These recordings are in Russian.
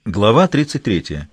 Глава 33.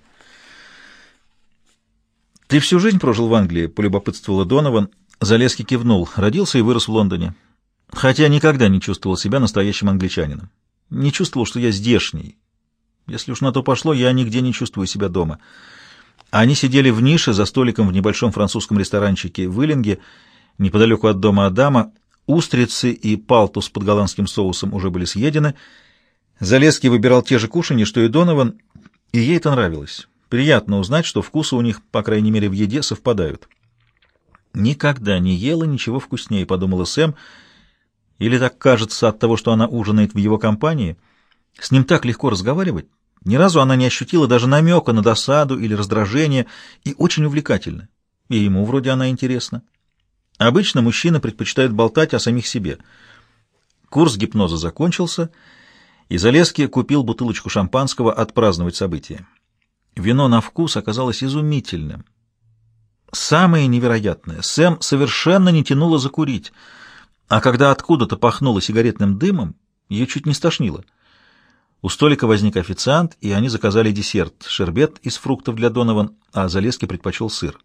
«Ты всю жизнь прожил в Англии?» — полюбопытствовала Донован. Залезский кивнул. Родился и вырос в Лондоне. Хотя никогда не чувствовал себя настоящим англичанином. Не чувствовал, что я здешний. Если уж на то пошло, я нигде не чувствую себя дома. Они сидели в нише за столиком в небольшом французском ресторанчике в Иллинге, неподалеку от дома Адама. Устрицы и палтус под голландским соусом уже были съедены. Залезский выбирал те же кушанья, что и Донован, и ей это нравилось. Приятно узнать, что вкусы у них, по крайней мере, в еде совпадают. «Никогда не ела ничего вкуснее», — подумала Сэм. Или так кажется от того, что она ужинает в его компании. С ним так легко разговаривать. Ни разу она не ощутила даже намека на досаду или раздражение, и очень увлекательно. И ему вроде она интересна. Обычно мужчины предпочитают болтать о самих себе. Курс гипноза закончился, и Залезский купил бутылочку шампанского отпраздновать событие. Вино на вкус оказалось изумительным. Самое невероятное — Сэм совершенно не тянула закурить, а когда откуда-то пахнуло сигаретным дымом, ее чуть не стошнило. У столика возник официант, и они заказали десерт — шербет из фруктов для Донован, а Залезский предпочел сыр.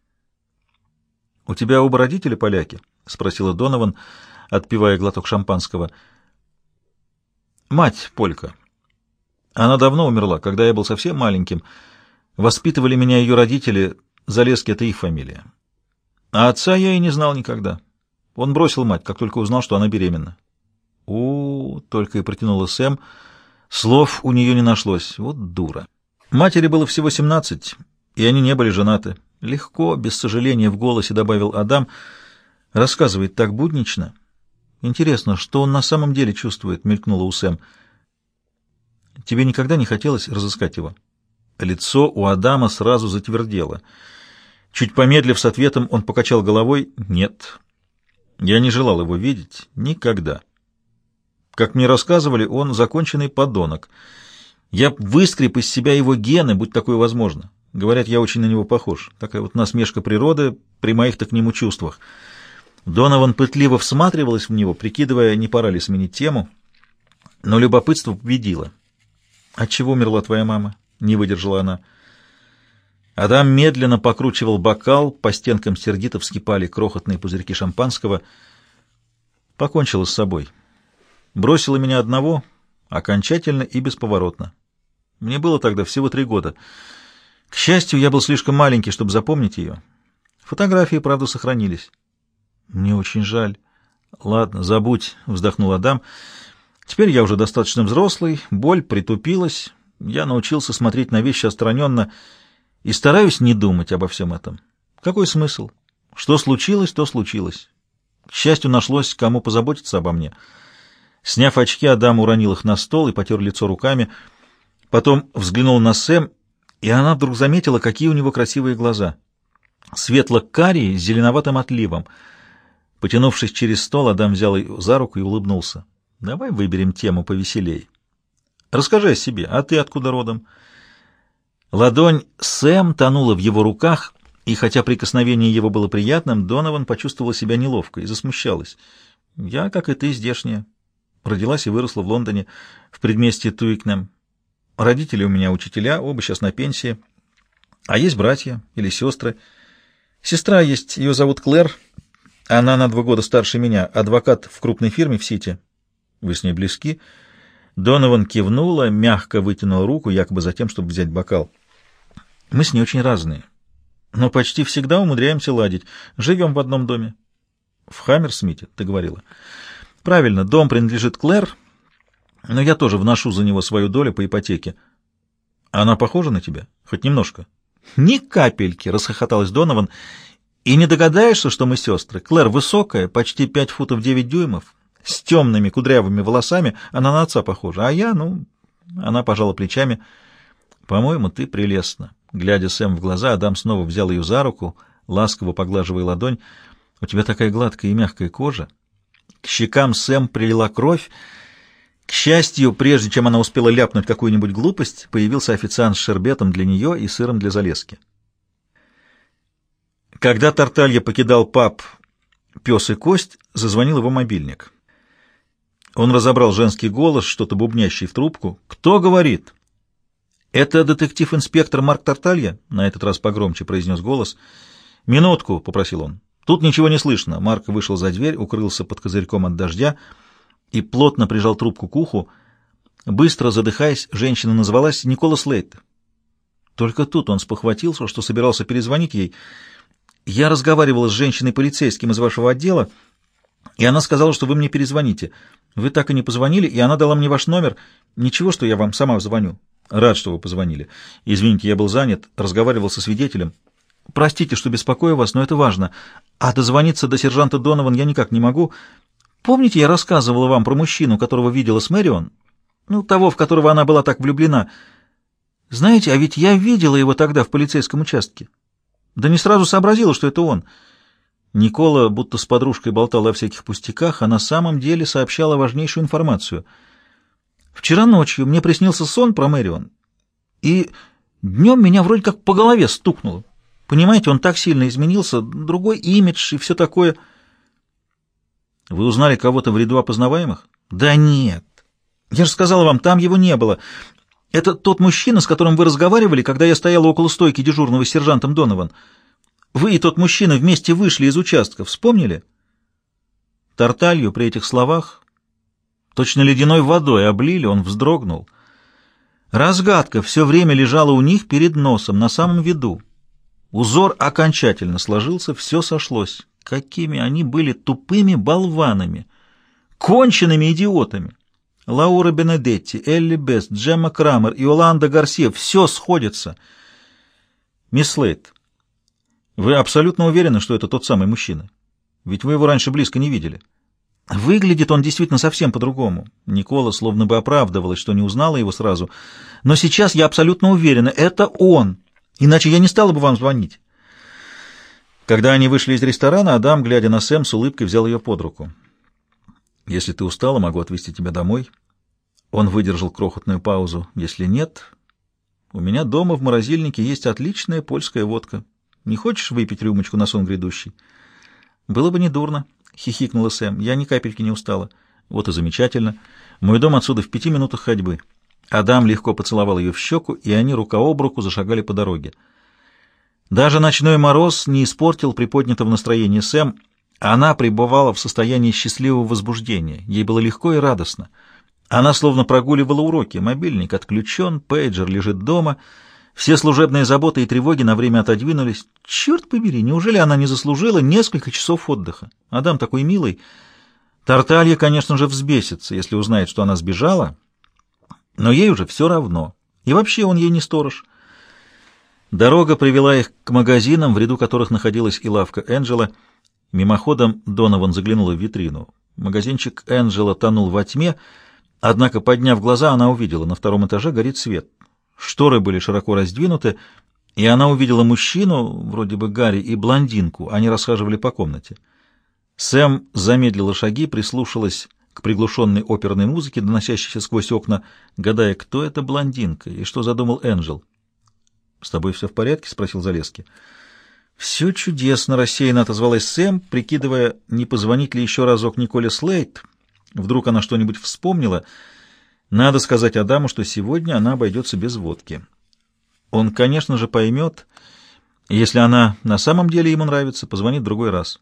«У тебя оба родителя поляки?» — спросила Донован, отпивая глоток шампанского. «Мать полька. Она давно умерла, когда я был совсем маленьким. Воспитывали меня ее родители, Залезский — это их фамилия. А отца я и не знал никогда. Он бросил мать, как только узнал, что она беременна». Только и протянула Сэм. Слов у нее не нашлось. Вот дура. Матери было всего 17, и они не были женаты. Легко, без сожаления в голосе добавил Адам. Рассказывает так буднично. Интересно, что он на самом деле чувствует, мелькнула у Сэм. Тебе никогда не хотелось разыскать его? Лицо у Адама сразу затвердело. Чуть помедлив с ответом, он покачал головой. Нет, я не желал его видеть никогда. Как мне рассказывали, он законченный подонок. Я выскреб из себя его гены, будь такое возможно. Говорят, я очень на него похож. Такая вот насмешка природы при моих-то к нему чувствах. Донован пытливо всматривалась в него, прикидывая, не пора ли сменить тему, но любопытство победило. «От чего умерла твоя мама?» — не выдержала она. Адам медленно покручивал бокал, по стенкам сердито вскипали крохотные пузырьки шампанского. Покончила с собой. Бросила меня одного, окончательно и бесповоротно. Мне было тогда всего 3 года. К счастью, я был слишком маленький, чтобы запомнить ее. Фотографии, правда, сохранились. Мне очень жаль. Ладно, забудь, вздохнул Адам. Теперь я уже достаточно взрослый, боль притупилась, я научился смотреть на вещи отстраненно и стараюсь не думать обо всем этом. Какой смысл? Что случилось, то случилось. К счастью, нашлось, кому позаботиться обо мне. Сняв очки, Адам уронил их на стол и потер лицо руками. Потом взглянул на Сэм, и она вдруг заметила, какие у него красивые глаза. Светло-карие с зеленоватым отливом. Потянувшись через стол, Адам взял ее за руку и улыбнулся. «Давай выберем тему повеселей. Расскажи о себе. А ты откуда родом?» Ладонь Сэм тонула в его руках, и хотя прикосновение его было приятным, Донован почувствовала себя неловко и засмущалась. «Я, как и ты, здешняя. Родилась и выросла в Лондоне, в предместье Туикнем. Родители у меня учителя, оба сейчас на пенсии. А есть братья или сестры. Сестра есть, ее зовут Клэр. Она на 2 года старше меня, адвокат в крупной фирме в Сити. Вы с ней близки?» Донован кивнула, мягко вытянула руку, якобы за тем, чтобы взять бокал. «Мы с ней очень разные, но почти всегда умудряемся ладить. Живем в одном доме». «В Хаммерсмите, ты говорила?» «Правильно, дом принадлежит Клэр, но я тоже вношу за него свою долю по ипотеке». «Она похожа на тебя? Хоть немножко?» «Ни капельки!» — расхохоталась Донован. «И не догадаешься, что мы сестры? Клэр высокая, почти 5 футов 9 дюймов, с темными кудрявыми волосами, она на отца похожа, а я, Она пожала плечами. «По-моему, ты прелестна». Глядя Сэм в глаза, Адам снова взял ее за руку, ласково поглаживая ладонь. «У тебя такая гладкая и мягкая кожа». К щекам Сэм прилила кровь. К счастью, прежде чем она успела ляпнуть какую-нибудь глупость, появился официант с шербетом для нее и сыром для Залезки. Когда Тарталья покидал паб «Пес и кость», зазвонил его мобильник. Он разобрал женский голос, что-то бубнящий в трубку. «Кто говорит?» «Это детектив-инспектор Марк Тарталья?» — на этот раз погромче произнес голос. «Минутку», — попросил он. «Тут ничего не слышно». Марк вышел за дверь, укрылся под козырьком от дождя и плотно прижал трубку к уху. Быстро задыхаясь, женщина назвалась Никола Слейт. Только тут он спохватился, что собирался перезвонить ей. «Я разговаривала с женщиной-полицейским из вашего отдела, и она сказала, что вы мне перезвоните. Вы так и не позвонили, и она дала мне ваш номер. Ничего, что я вам сама звоню». «Рад, что вы позвонили. Извините, я был занят, разговаривал со свидетелем. Простите, что беспокою вас, но это важно. А дозвониться до сержанта Донован я никак не могу. Помните, я рассказывала вам про мужчину, которого видела с Мэрион? Ну, того, в которого она была так влюблена. Знаете, а ведь я видела его тогда в полицейском участке. Да не сразу сообразила, что это он». Никола, будто с подружкой болтала о всяких пустяках, а на самом деле сообщала важнейшую информацию. «Вчера ночью мне приснился сон про Мэрион, и днем меня вроде как по голове стукнуло. Понимаете, он так сильно изменился, другой имидж и все такое». «Вы узнали кого-то в ряду опознаваемых?» «Да нет. Я же сказала вам, там его не было. Это тот мужчина, с которым вы разговаривали, когда я стояла около стойки дежурного с сержантом Донован. Вы и тот мужчина вместе вышли из участка, вспомнили?» Тарталью при этих словах точно ледяной водой облили, он вздрогнул. Разгадка все время лежала у них перед носом, на самом виду. Узор окончательно сложился, все сошлось. Какими они были тупыми болванами, конченными идиотами. Лаура Бенедетти, Элли Бест, Джемма Крамер, Иоланда Гарсия — все сходится. «Мисс Слейт, вы абсолютно уверены, что это тот самый мужчина? Ведь вы его раньше близко не видели». «Выглядит он действительно совсем по-другому». Никола словно бы оправдывалась, что не узнала его сразу. «Но сейчас я абсолютно уверена, это он. Иначе я не стала бы вам звонить». Когда они вышли из ресторана, Адам, глядя на Сэм, с улыбкой взял ее под руку. «Если ты устала, могу отвезти тебя домой». Он выдержал крохотную паузу. «Если нет, у меня дома в морозильнике есть отличная польская водка. Не хочешь выпить рюмочку на сон грядущий?» «Было бы недурно», — хихикнула Сэм. «Я ни капельки не устала». «Вот и замечательно. Мой дом отсюда в 5 минутах ходьбы». Адам легко поцеловал ее в щеку, и они рука об руку зашагали по дороге. Даже ночной мороз не испортил приподнятого настроения Сэм. Она пребывала в состоянии счастливого возбуждения. Ей было легко и радостно. Она словно прогуливала уроки. Мобильник отключен, пейджер лежит дома. Все служебные заботы и тревоги на время отодвинулись. Черт побери, неужели она не заслужила несколько часов отдыха? Адам такой милый. Тарталья, конечно же, взбесится, если узнает, что она сбежала, но ей уже все равно. И вообще он ей не сторож. Дорога привела их к магазинам, в ряду которых находилась и лавка Энджела. Мимоходом Донован заглянула в витрину. Магазинчик Энджела тонул во тьме, однако, подняв глаза, она увидела, на 2-м этаже горит свет. Шторы были широко раздвинуты, и она увидела мужчину, вроде бы Гарри, и блондинку. Они расхаживали по комнате. Сэм замедлила шаги, прислушалась к приглушенной оперной музыке, доносящейся сквозь окна, гадая, кто эта блондинка и что задумал Энджел. «С тобой все в порядке?» — спросил Залески. «Все чудесно», — рассеянно отозвалась Сэм, прикидывая, не позвонить ли еще разок Николе Слейт. Вдруг она что-нибудь вспомнила. Надо сказать Адаму, что сегодня она обойдется без водки. Он, конечно же, поймет. Если она на самом деле ему нравится, позвонит в другой раз.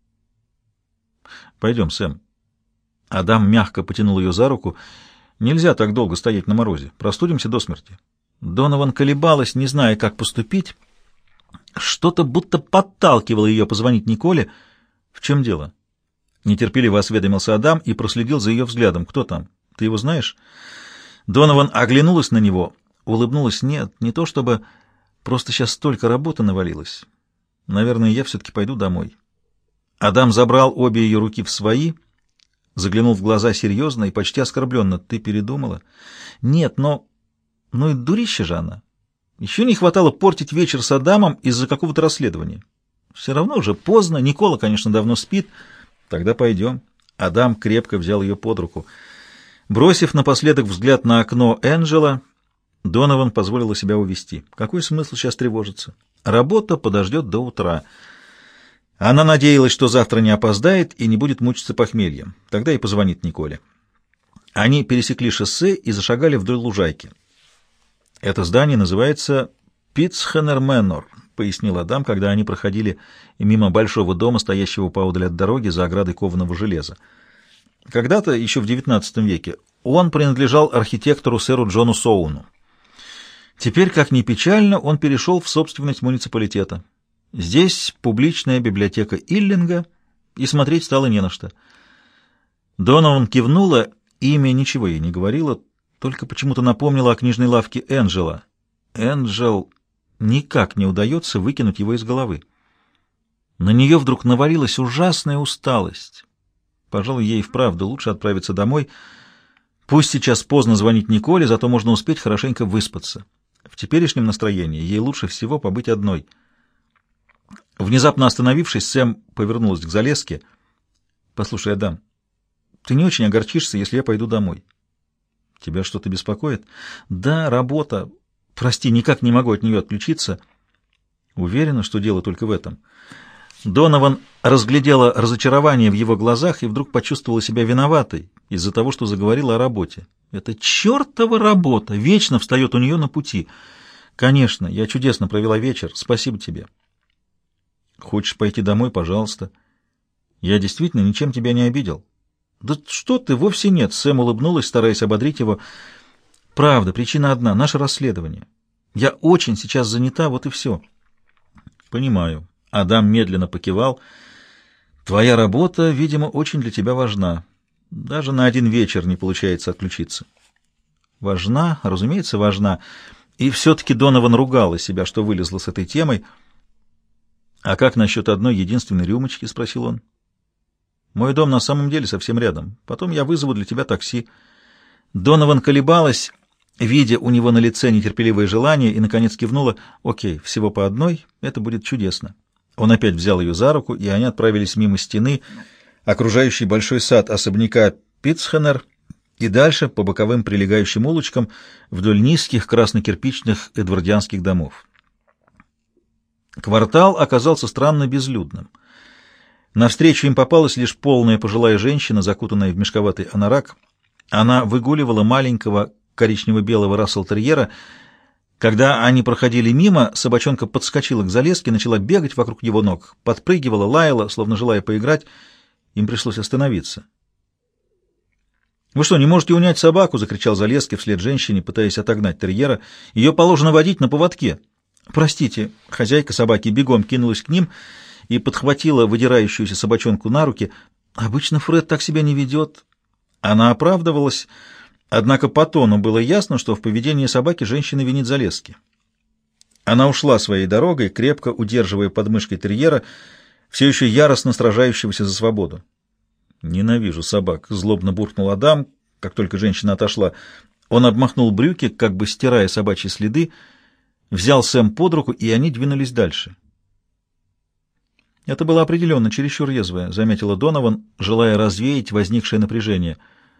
«Пойдем, Сэм». Адам мягко потянул ее за руку. «Нельзя так долго стоять на морозе. Простудимся до смерти». Донован колебалась, не зная, как поступить. Что-то будто подталкивало ее позвонить Николе. «В чем дело?» Нетерпеливо осведомился Адам и проследил за ее взглядом. «Кто там? Ты его знаешь?» Донован оглянулась на него, улыбнулась. «Нет, не то чтобы... Просто сейчас столько работы навалилось. Наверное, я все-таки пойду домой». Адам забрал обе ее руки в свои, заглянул в глаза серьезно и почти оскорбленно. «Ты передумала?» «Нет, но... Ну и дурище же она. Еще не хватало портить вечер с Адамом из-за какого-то расследования. Все равно уже поздно. Никола, конечно, давно спит. Тогда пойдем». Адам крепко взял ее под руку. Бросив напоследок взгляд на окно Энджела, Донован позволила себя увести. Какой смысл сейчас тревожиться? Работа подождет до утра. Она надеялась, что завтра не опоздает и не будет мучиться похмельем. Тогда и позвонит Николе. Они пересекли шоссе и зашагали вдоль лужайки. Это здание называется Питцхенер Мэннор, пояснил Адам, когда они проходили мимо большого дома, стоящего поодаль от дороги за оградой кованого железа. Когда-то, еще в XIX веке, он принадлежал архитектору сэру Джону Соуну. Теперь, как ни печально, он перешел в собственность муниципалитета. Здесь публичная библиотека Иллинга, и смотреть стало не на что. Донован кивнула, имя ничего ей не говорило, только почему-то напомнила о книжной лавке Энджела. Энджел... Никак не удается выкинуть его из головы. На нее вдруг навалилась ужасная усталость. Пожалуй, ей вправду лучше отправиться домой. Пусть сейчас поздно звонить Николе, зато можно успеть хорошенько выспаться. В теперешнем настроении ей лучше всего побыть одной. Внезапно остановившись, Сэм повернулась к Залеске. «Послушай, Адам, ты не очень огорчишься, если я пойду домой?» «Тебя что-то беспокоит?» «Да, работа. Прости, никак не могу от нее отключиться». Уверена, что дело только в этом. Донован разглядела разочарование в его глазах и вдруг почувствовала себя виноватой из-за того, что заговорила о работе. Это чертова работа вечно встает у нее на пути. Конечно, я чудесно провела вечер. Спасибо тебе. Хочешь пойти домой? Пожалуйста. Я действительно ничем тебя не обидел. Да что ты, вовсе нет. Сэм улыбнулась, стараясь ободрить его. Правда, причина одна — наше расследование. Я очень сейчас занята, вот и все. Понимаю. Адам медленно покивал. Твоя работа, видимо, очень для тебя важна. Даже на один вечер не получается отключиться. Важна, разумеется, важна. И все-таки Донован ругала себя, что вылезла с этой темой. А как насчет одной единственной рюмочки? — спросил он. Мой дом на самом деле совсем рядом. Потом я вызову для тебя такси. Донован колебалась, видя у него на лице нетерпеливое желание, и, наконец, кивнула. «Окей, всего по одной, это будет чудесно». Он опять взял ее за руку, и они отправились мимо стены, окружающей большой сад особняка Питцхенер, и дальше по боковым прилегающим улочкам вдоль низких краснокирпичных эдвардианских домов. Квартал оказался странно безлюдным. Навстречу им попалась лишь полная пожилая женщина, закутанная в мешковатый анорак. Она выгуливала маленького коричнево-белого рассел-терьера. Когда они проходили мимо, собачонка подскочила к Залеске, начала бегать вокруг его ног, подпрыгивала, лаяла, словно желая поиграть. Им пришлось остановиться. «Вы что, не можете унять собаку?» — закричал Залеске вслед женщине, пытаясь отогнать терьера. «Ее положено водить на поводке». «Простите». Хозяйка собаки бегом кинулась к ним и подхватила выдирающуюся собачонку на руки. «Обычно Фред так себя не ведет». Она оправдывалась, однако по тону было ясно, что в поведении собаки женщина винит Залесски. Она ушла своей дорогой, крепко удерживая под мышкой терьера, все еще яростно сражающегося за свободу. «Ненавижу собак», — злобно буркнул Адам, как только женщина отошла. Он обмахнул брюки, как бы стирая собачьи следы, взял Сэм под руку, и они двинулись дальше. «Это было определенно чересчур резвое», — заметила Донован, желая развеять возникшее напряжение.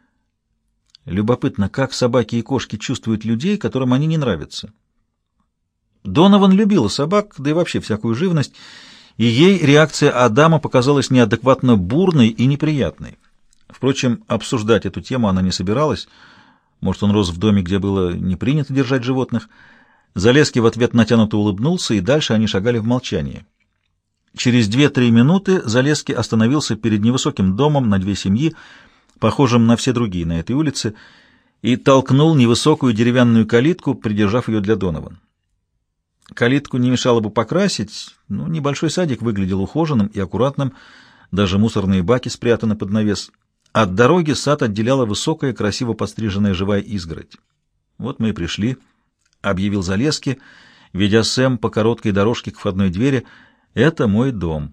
Любопытно, как собаки и кошки чувствуют людей, которым они не нравятся. Донован любила собак, да и вообще всякую живность, и ей реакция Адама показалась неадекватно бурной и неприятной. Впрочем, обсуждать эту тему она не собиралась. Может, он рос в доме, где было не принято держать животных. Залесский в ответ натянуто улыбнулся, и дальше они шагали в молчании. Через 2-3 минуты Залесский остановился перед невысоким домом на 2 семьи, похожим на все другие на этой улице, и толкнул невысокую деревянную калитку, придержав ее для Донован. Калитку не мешало бы покрасить, но небольшой садик выглядел ухоженным и аккуратным, даже мусорные баки спрятаны под навес. От дороги сад отделяла высокая, красиво подстриженная живая изгородь. «Вот мы и пришли», — объявил Залесский, ведя Сэм по короткой дорожке к входной двери. «Это мой дом».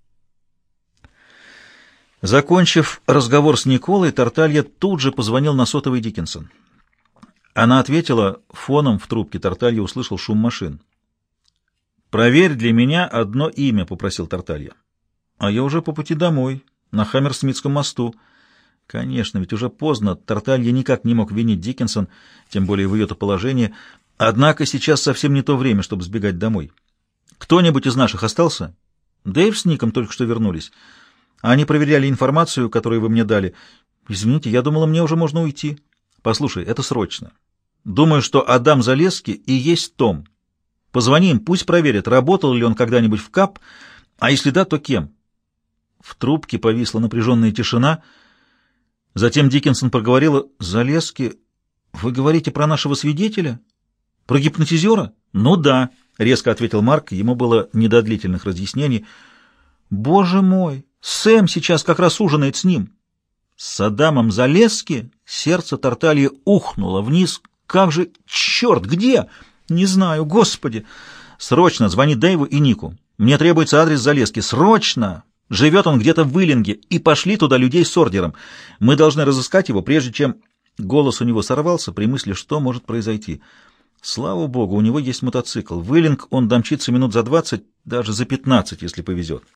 Закончив разговор с Николой, Тарталья тут же позвонил на сотовый Диккенсон. Она ответила, фоном в трубке Тарталья услышал шум машин. «Проверь для меня одно имя», — попросил Тарталья. «А я уже по пути домой, на Хаммерсмитском мосту». Конечно, ведь уже поздно, Тарталья никак не мог винить Диккенсон, тем более в ее-то положении. Однако сейчас совсем не то время, чтобы сбегать домой. «Кто-нибудь из наших остался?» «Дэйв с Ником только что вернулись. Они проверяли информацию, которую вы мне дали. Извините, я думала, мне уже можно уйти». «Послушай, это срочно. Думаю, что Адам Залесский и есть Том. Позвони им, пусть проверят, работал ли он когда-нибудь в КАП, а если да, то кем. В трубке повисла напряженная тишина. Затем Диккенсон проговорила: «Залесский, вы говорите про нашего свидетеля? Про гипнотизера?» «Ну да», — резко ответил Марк, ему было не до длительных разъяснений. «Боже мой, Сэм сейчас как раз ужинает с ним». С Адамом Залесски сердце Тартальи ухнуло вниз. «Как же... Черт, где?» «Не знаю, Господи!» «Срочно звони Дэйву и Нику. Мне требуется адрес Залесски. Срочно! Живет он где-то в Иллинге. И пошли туда людей с ордером. Мы должны разыскать его, прежде чем...» Голос у него сорвался при мысли, что может произойти. Слава богу, у него есть мотоцикл. В Иллинг он домчится минут за 20, даже за 15, если повезет.